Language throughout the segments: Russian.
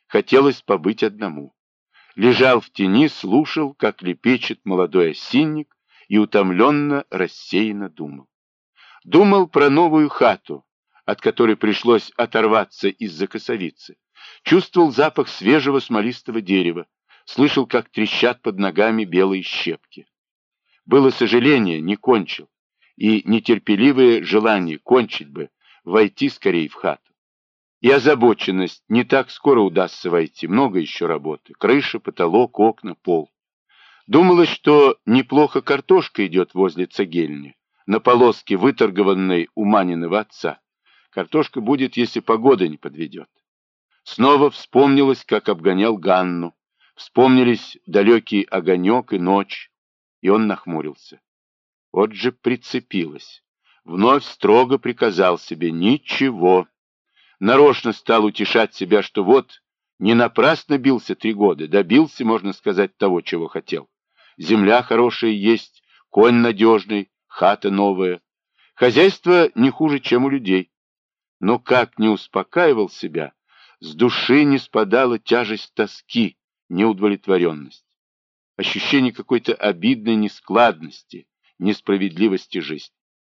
Хотелось побыть одному. Лежал в тени, слушал, как лепечет молодой осинник, и утомленно, рассеянно думал. Думал про новую хату, от которой пришлось оторваться из-за косовицы. Чувствовал запах свежего смолистого дерева, слышал, как трещат под ногами белые щепки. Было сожаление, не кончил, и нетерпеливое желание кончить бы, войти скорее в хату. И озабоченность, не так скоро удастся войти, много еще работы. Крыша, потолок, окна, пол. Думалось, что неплохо картошка идет возле цегельни, на полоске, выторгованной у Маниного отца. Картошка будет, если погода не подведет. Снова вспомнилось, как обгонял Ганну. Вспомнились далекий огонек и ночь, и он нахмурился. Вот же прицепилась. Вновь строго приказал себе: ничего. Нарочно стал утешать себя, что вот не напрасно бился 3 года, добился, можно сказать, того, чего хотел. Земля хорошая есть, конь надежный, хата новая. Хозяйство не хуже, чем у людей. Но как не успокаивал себя, с души не спадала тяжесть тоски, неудовлетворенность. Ощущение какой-то обидной нескладности, несправедливости жизни.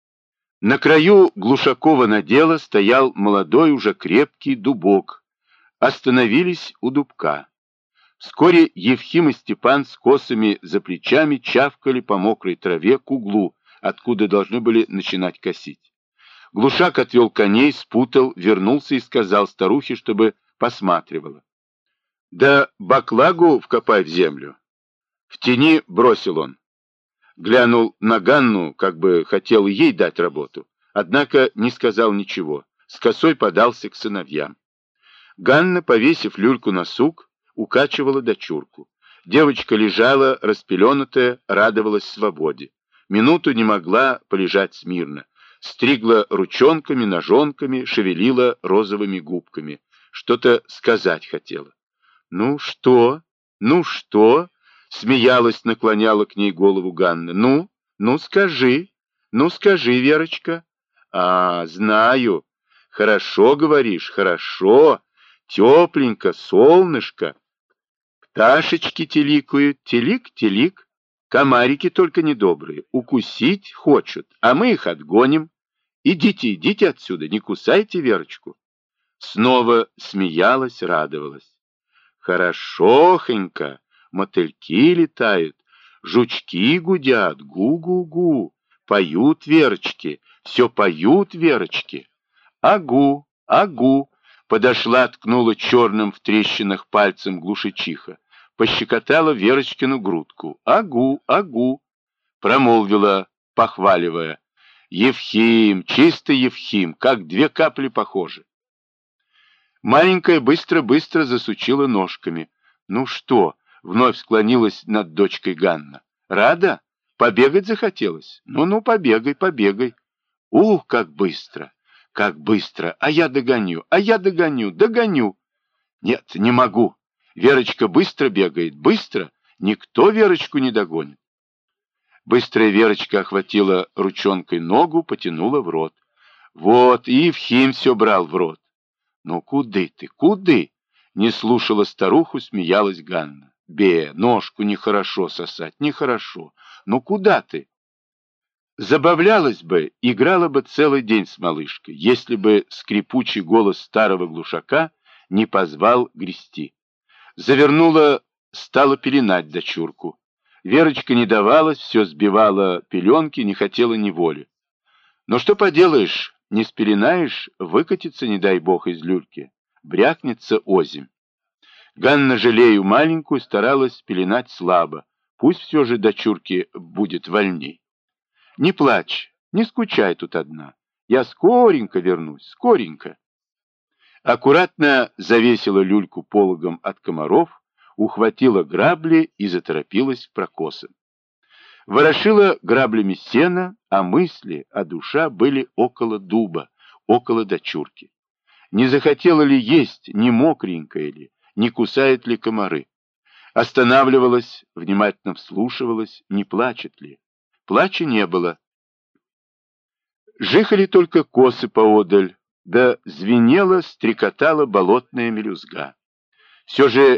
На краю Глушакова надела стоял молодой, уже крепкий дубок. Остановились у дубка. Вскоре Евхим и Степан с косами за плечами чавкали по мокрой траве к углу, откуда должны были начинать косить. Глушак отвел коней, спутал, вернулся и сказал старухе, чтобы посматривала. «Да баклагу вкопай в землю». В тени бросил он. Глянул на Ганну, как бы хотел ей дать работу, однако не сказал ничего, с косой подался к сыновьям. Ганна, повесив люльку на сук, укачивала дочурку. Девочка лежала, распеленутая, радовалась свободе. Минуту не могла полежать смирно. Стригла ручонками, ножонками, шевелила розовыми губками. Что-то сказать хотела. «Ну что? Ну что?» Смеялась, наклоняла к ней голову Ганна. Ну скажи, Верочка». «А, знаю. Хорошо говоришь, хорошо. Тепленько, солнышко. Пташечки теликают, телик-телик. Комарики только недобрые, укусить хочут, а мы их отгоним. Идите, идите отсюда, не кусайте Верочку». Снова смеялась, радовалась. «Хорошохонько. Мотыльки летают, жучки гудят, гу-гу-гу, поют Верочки, все поют Верочки». «Агу, агу», подошла, ткнула черным в трещинах пальцем глушичиха, пощекотала Верочкину грудку. «Агу, агу», промолвила, похваливая. «Евхим, чистый Евхим, как 2 капли похожи». Маленькая быстро-быстро засучила ножками. «Ну что?» — вновь склонилась над дочкой Ганна. «Рада? Побегать захотелось? Ну-ну, побегай, побегай». «Ух, как быстро! Как быстро! А я догоню, догоню!» «Нет, не могу. Верочка быстро бегает, быстро. Никто Верочку не догонит». Быстрая Верочка охватила ручонкой ногу, потянула в рот. Вот, и Евхим все брал в рот. «Ну, куды ты, куды?» Не слушала старуху, смеялась Ганна. Ножку нехорошо сосать, нехорошо. Ну, куда ты?» Забавлялась бы, играла бы целый день с малышкой, если бы скрипучий голос старого глушака не позвал грести. Завернула, стала пеленать дочурку. Верочка не давалась, все сбивала пеленки, не хотела неволи. Но что поделаешь, не спеленаешь, выкатится, не дай бог, из люльки, брякнется озимь. Ганна, жалею маленькую, старалась пеленать слабо, пусть все же дочурке будет вольней. «Не плачь, не скучай тут одна, я скоренько вернусь, скоренько». Аккуратно завесила люльку пологом от комаров, ухватила грабли и заторопилась к прокосам. Ворошила граблями сена, а мысли, а душа были около дуба, около дочурки. Не захотела ли есть, не мокренькая ли, не кусают ли комары. Останавливалась, внимательно вслушивалась, не плачет ли. Плача не было. Жихали только косы поодаль, да звенела, стрекотала болотная мелюзга. Все же